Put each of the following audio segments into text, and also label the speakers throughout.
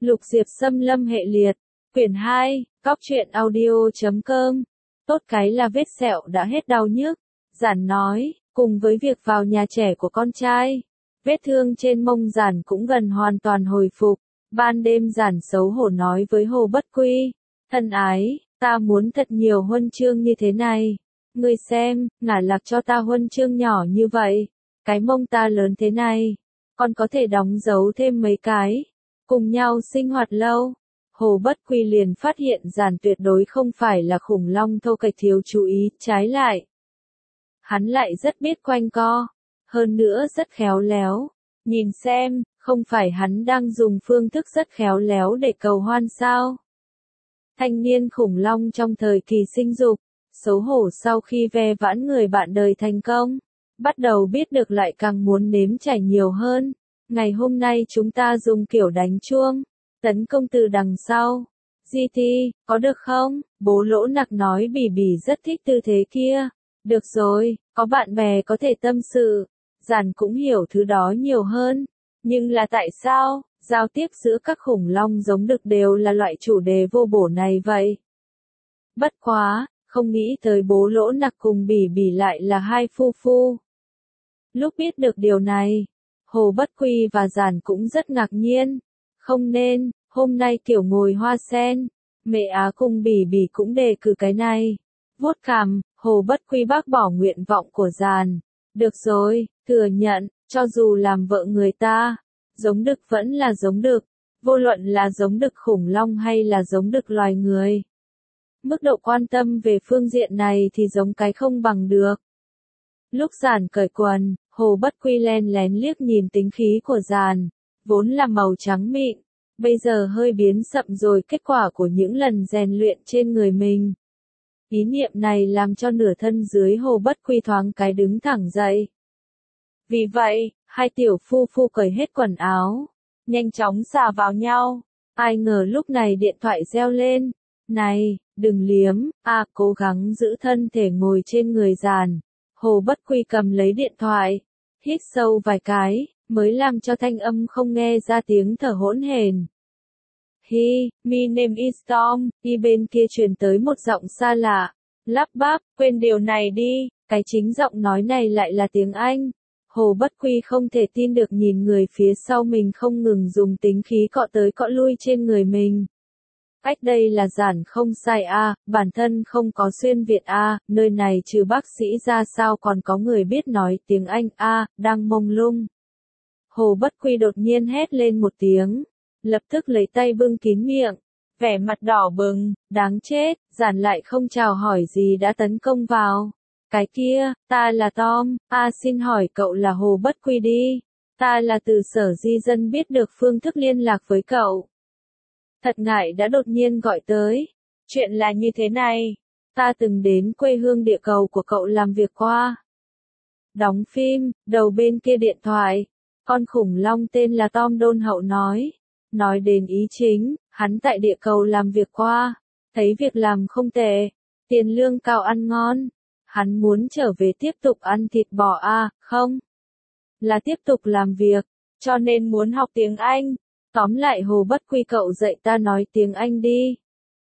Speaker 1: Lục Diệp Xâm Lâm hệ liệt, quyển 2, cóc truyện audio.com. Tốt cái là vết sẹo đã hết đau nhức, Giản nói, cùng với việc vào nhà trẻ của con trai. Vết thương trên mông Giản cũng gần hoàn toàn hồi phục. Ban đêm Giản xấu hổ nói với Hồ Bất Quy, thân ái, ta muốn thật nhiều huân chương như thế này. Ngươi xem, ngả lạc cho ta huân chương nhỏ như vậy. Cái mông ta lớn thế này, còn có thể đóng dấu thêm mấy cái. Cùng nhau sinh hoạt lâu. Hồ Bất Quy liền phát hiện Giản tuyệt đối không phải là khủng long thô kệch thiếu chú ý, trái lại. Hắn lại rất biết quanh co, hơn nữa rất khéo léo. Nhìn xem, không phải hắn đang dùng phương thức rất khéo léo để cầu hoan sao? Thanh niên khủng long trong thời kỳ sinh dục, xấu hổ sau khi ve vãn người bạn đời thành công, bắt đầu biết được lại càng muốn nếm trải nhiều hơn. Ngày hôm nay chúng ta dùng kiểu đánh chuông, tấn công từ đằng sau. GT, có được không? Bố Lỗ Nặc nói Bỉ Bỉ rất thích tư thế kia. Được rồi, có bạn bè có thể tâm sự. Giản cũng hiểu thứ đó nhiều hơn. Nhưng là tại sao, giao tiếp giữa các khủng long giống đực đều là loại chủ đề vô bổ này vậy? Bất quá, không nghĩ tới Bố Lỗ Nặc cùng Bỉ Bỉ lại là hai phu phu. Lúc biết được điều này, Hồ Bất Quy và Giản cũng rất ngạc nhiên. Không nên, hôm nay kiểu ngồi hoa sen, mẹ Á cùng Bỉ Bỉ cũng đề cử cái này. Vuốt cằm, Hồ Bất Quy bác bỏ nguyện vọng của Giản. Được rồi, thừa nhận, cho dù làm vợ người ta, giống đực vẫn là giống đực, vô luận là giống đực khủng long hay là giống đực loài người. Mức độ quan tâm về phương diện này thì giống cái không bằng được. Lúc Giản cởi quần, Hồ Bất Quy len lén liếc nhìn tính khí của Giản, vốn là màu trắng mịn, bây giờ hơi biến sậm rồi, kết quả của những lần rèn luyện trên người mình. Ý niệm này làm cho nửa thân dưới Hồ Bất Quy thoáng cái đứng thẳng dậy. Vì vậy, hai tiểu phu phu cởi hết quần áo, nhanh chóng xà vào nhau. Ai ngờ lúc này điện thoại reo lên. Này, đừng liếm, cố gắng giữ thân thể ngồi trên người Giản. Hồ Bất Quy cầm lấy điện thoại, hít sâu vài cái, mới làm cho thanh âm không nghe ra tiếng thở hỗn hển. Hi, my name is Tom, bên kia truyền tới một giọng xa lạ, lắp bắp, quên điều này đi, cái chính giọng nói này lại là tiếng Anh. Hồ Bất Quy không thể tin được nhìn người phía sau mình không ngừng dùng tính khí cọ tới cọ lui trên người mình. Cách đây là Giản không sai bản thân không có xuyên Việt nơi này trừ bác sĩ ra sao còn có người biết nói tiếng Anh đang mông lung. Hồ Bất Quy đột nhiên hét lên một tiếng, lập tức lấy tay bưng kín miệng, vẻ mặt đỏ bừng, đáng chết, Giản lại không chào hỏi gì đã tấn công vào. Cái kia, ta là Tom, xin hỏi cậu là Hồ Bất Quy đi, ta là từ Sở Di dân biết được phương thức liên lạc với cậu. Thật ngại đã đột nhiên gọi tới. Chuyện là như thế này, ta từng đến quê hương địa cầu của cậu làm việc qua. Đóng phim, đầu bên kia điện thoại, con khủng long tên là Tom đôn hậu nói đến ý chính, hắn tại địa cầu làm việc qua, thấy việc làm không tệ, tiền lương cao ăn ngon, hắn muốn trở về tiếp tục ăn thịt bò không? Là tiếp tục làm việc, cho nên muốn học tiếng Anh. Tóm lại Hồ Bất Quy cậu dạy ta nói tiếng Anh đi.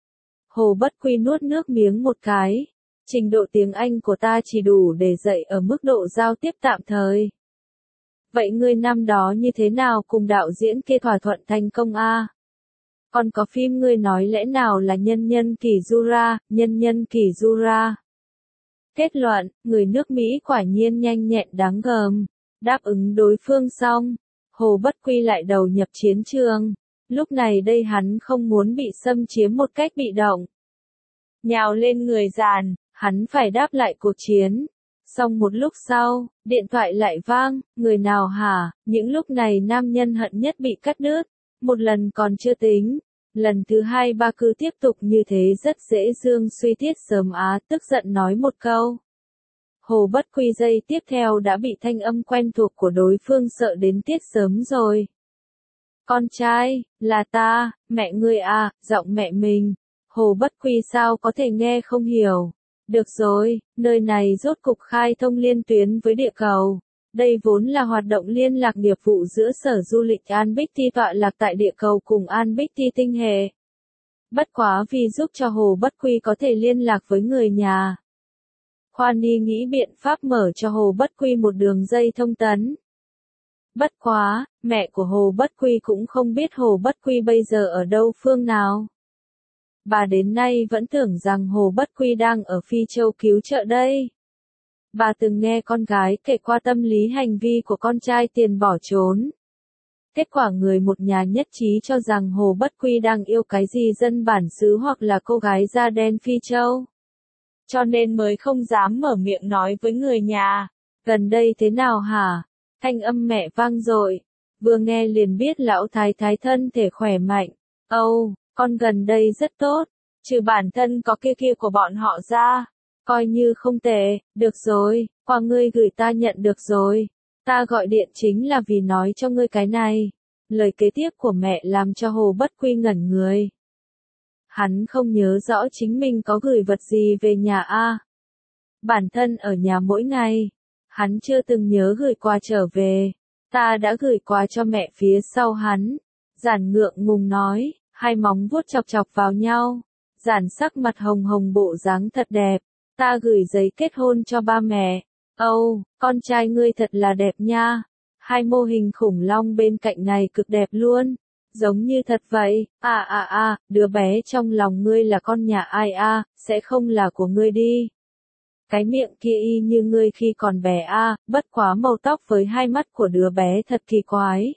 Speaker 1: Hồ Bất Quy nuốt nước miếng một cái. Trình độ tiếng Anh của ta chỉ đủ để dạy ở mức độ giao tiếp tạm thời. Vậy ngươi năm đó như thế nào cùng đạo diễn kia thỏa thuận thành công Còn có phim ngươi nói lẽ nào là nhân nhân Kỳ Jura. Kết luận, người nước Mỹ quả nhiên nhanh nhẹn đáng gờm. Đáp ứng đối phương xong, Hồ Bất Quy lại đầu nhập chiến trường. Lúc này đây hắn không muốn bị xâm chiếm một cách bị động. Nhào lên người Giản, hắn phải đáp lại cuộc chiến. Xong một lúc sau, điện thoại lại vang, người nào hả? Những lúc này nam nhân hận nhất bị cắt đứt. Một lần còn chưa tính. Lần thứ 2 3 cứ tiếp tục như thế rất dễ dương suy Tiết Sớm tức giận nói một câu. Hồ Bất Quy giây tiếp theo đã bị thanh âm quen thuộc của đối phương sợ đến Tiết Sớm rồi. Con trai, là ta, mẹ ngươi giọng mẹ mình. Hồ Bất Quy sao có thể nghe không hiểu. Được rồi, nơi này rốt cục khai thông liên tuyến với địa cầu. Đây vốn là hoạt động liên lạc nghiệp vụ giữa Sở Du lịch An Bích Ti tọa lạc tại địa cầu cùng An Bích Ti tinh hệ. Bất quá vì giúp cho Hồ Bất Quy có thể liên lạc với người nhà, Khoa Ni nghĩ biện pháp mở cho Hồ Bất Quy một đường dây thông tấn. Bất quá, mẹ của Hồ Bất Quy cũng không biết Hồ Bất Quy bây giờ ở đâu phương nào. Bà đến nay vẫn tưởng rằng Hồ Bất Quy đang ở Phi Châu cứu trợ đây. Bà từng nghe con gái kể qua tâm lý hành vi của con trai tiền bỏ trốn. Kết quả người một nhà nhất trí cho rằng Hồ Bất Quy đang yêu cái gì dân bản xứ hoặc là cô gái da đen Phi Châu. Cho nên mới không dám mở miệng nói với người nhà. Gần đây thế nào hả? Thanh âm mẹ vang dội. Vừa nghe liền biết lão thái thái thân thể khỏe mạnh. Âu, con gần đây rất tốt. Trừ bản thân có kia kia của bọn họ ra. Coi như không tệ, được rồi, qua ngươi gửi ta nhận được rồi. Ta gọi điện chính là vì nói cho ngươi cái này. Lời kế tiếp của mẹ làm cho Hồ Bất Quy ngẩn người. Hắn không nhớ rõ chính mình có gửi vật gì về nhà a. Bản thân ở nhà mỗi ngày, hắn chưa từng nhớ gửi quà trở về. Ta đã gửi quà cho mẹ phía sau hắn. Giản ngượng ngùng nói, hai móng vuốt chọc chọc vào nhau. Giản sắc mặt hồng hồng bộ dáng thật đẹp. Ta gửi giấy kết hôn cho ba mẹ. Âu, con trai ngươi thật là đẹp nha. Hai mô hình khủng long bên cạnh này cực đẹp luôn. Giống như thật vậy. Đứa bé trong lòng ngươi là con nhà ai a, sẽ không là của ngươi đi. Cái miệng kia y như ngươi khi còn bé a, bất quá màu tóc với hai mắt của đứa bé thật kỳ quái.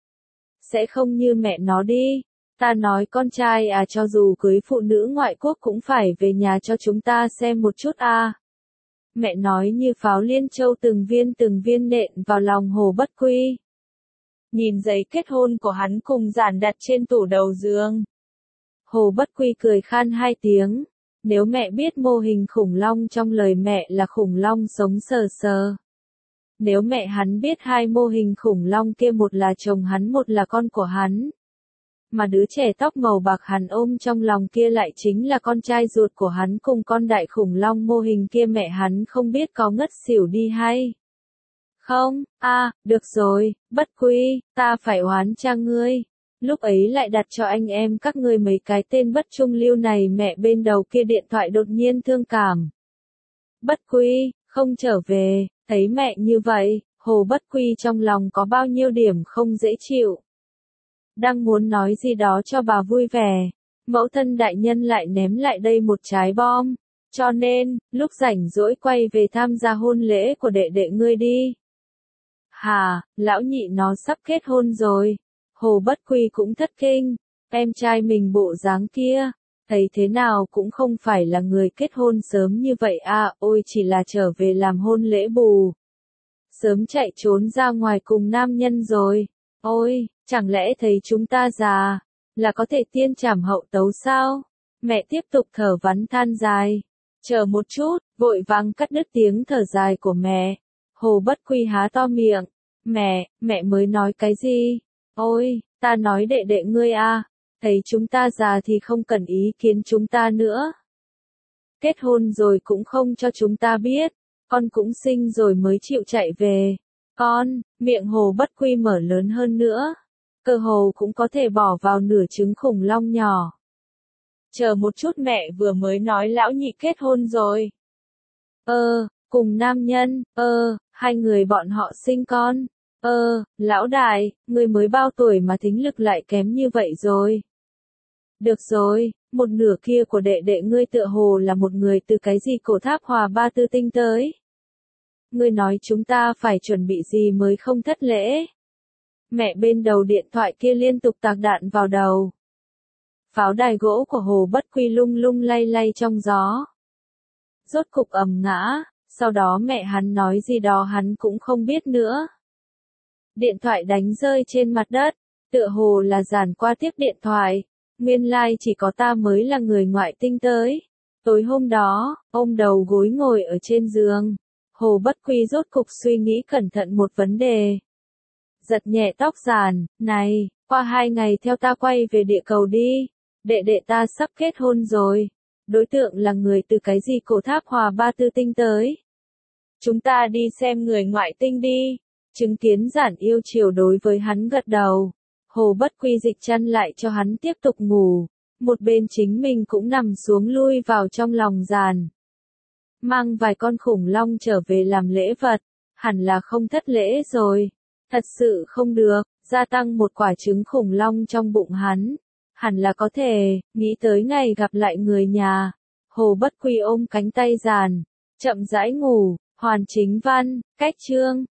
Speaker 1: Sẽ không như mẹ nó đi. Ta nói con trai à, cho dù cưới phụ nữ ngoại quốc cũng phải về nhà cho chúng ta xem một chút a. Mẹ nói như pháo liên châu từng viên nện vào lòng Hồ Bất Quy. Nhìn giấy kết hôn của hắn cùng Giản đặt trên tủ đầu giường. Hồ Bất Quy cười khan hai tiếng. Nếu mẹ biết mô hình khủng long trong lời mẹ là khủng long sống sờ sờ. Nếu mẹ hắn biết hai mô hình khủng long kia một là chồng hắn một là con của hắn. Mà đứa trẻ tóc màu bạc hắn ôm trong lòng kia lại chính là con trai ruột của hắn cùng con đại khủng long mô hình kia, mẹ hắn không biết có ngất xỉu đi hay không. Được rồi, Bất Quy, ta phải oán cha ngươi. Lúc ấy lại đặt cho anh em các ngươi mấy cái tên bất trung lưu này. Mẹ bên đầu kia điện thoại đột nhiên thương cảm. Bất Quy, không trở về, thấy mẹ như vậy, Hồ Bất Quy trong lòng có bao nhiêu điểm không dễ chịu. Đang muốn nói gì đó cho bà vui vẻ, mẫu thân đại nhân lại ném lại đây một trái bom. Cho nên, lúc rảnh rỗi quay về tham gia hôn lễ của đệ đệ ngươi đi. Hà, lão nhị nó sắp kết hôn rồi. Hồ Bất Quy cũng thất kinh, em trai mình bộ dáng kia, thấy thế nào cũng không phải là người kết hôn sớm như vậy a, ôi chỉ là trở về làm hôn lễ bù. Sớm chạy trốn ra ngoài cùng nam nhân rồi. Ôi, chẳng lẽ thấy chúng ta già, là có thể tiên trảm hậu tấu sao? Mẹ tiếp tục thở vắn than dài. Chờ một chút, vội vàng cắt đứt tiếng thở dài của mẹ. Hồ Bất Quy há to miệng. Mẹ mới nói cái gì? Ôi, ta nói đệ đệ ngươi a, thấy chúng ta già thì không cần ý kiến chúng ta nữa. Kết hôn rồi cũng không cho chúng ta biết, con cũng sinh rồi mới chịu chạy về. Con, miệng Hồ Bất Quy mở lớn hơn nữa, cơ hồ cũng có thể bỏ vào nửa trứng khủng long nhỏ. Chờ một chút, mẹ vừa mới nói lão nhị kết hôn rồi. Cùng nam nhân, hai người bọn họ sinh con. Lão đại, người mới bao tuổi mà thính lực lại kém như vậy rồi. Được rồi, một nửa kia của đệ đệ ngươi tựa hồ là một người từ cái gì cổ tháp Hòa Ba Tư Tinh tới. Ngươi nói chúng ta phải chuẩn bị gì mới không thất lễ. Mẹ bên đầu điện thoại kia liên tục tạc đạn vào đầu. Pháo đài gỗ của Hồ Bất Quy lung lung lay lay trong gió. Rốt cục ầm ngã, sau đó mẹ hắn nói gì đó hắn cũng không biết nữa. Điện thoại đánh rơi trên mặt đất, tựa hồ là Giản qua tiếp điện thoại. Nguyên lai chỉ có ta mới là người ngoại tinh tới. Tối hôm đó, ôm đầu gối ngồi ở trên giường. Hồ Bất Quy rốt cục suy nghĩ cẩn thận một vấn đề. Giật nhẹ tóc Giản, này, qua 2 ngày theo ta quay về địa cầu đi. Đệ đệ ta sắp kết hôn rồi. Đối tượng là người từ cái gì cổ tháp Hòa Ba Tư Tinh tới. Chúng ta đi xem người ngoại tinh đi. Chứng kiến Giản Yêu chiều đối với hắn gật đầu. Hồ Bất Quy dịch chăn lại cho hắn tiếp tục ngủ. Một bên chính mình cũng nằm xuống lui vào trong lòng Giản. Mang vài con khủng long trở về làm lễ vật. Hẳn là không thất lễ rồi. Thật sự không được, gia tăng một quả trứng khủng long trong bụng hắn. Hẳn là có thể, nghĩ tới ngày gặp lại người nhà. Hồ Bất Quy ôm cánh tay Giản, chậm rãi ngủ. Hoàn Chính Văn, cách chương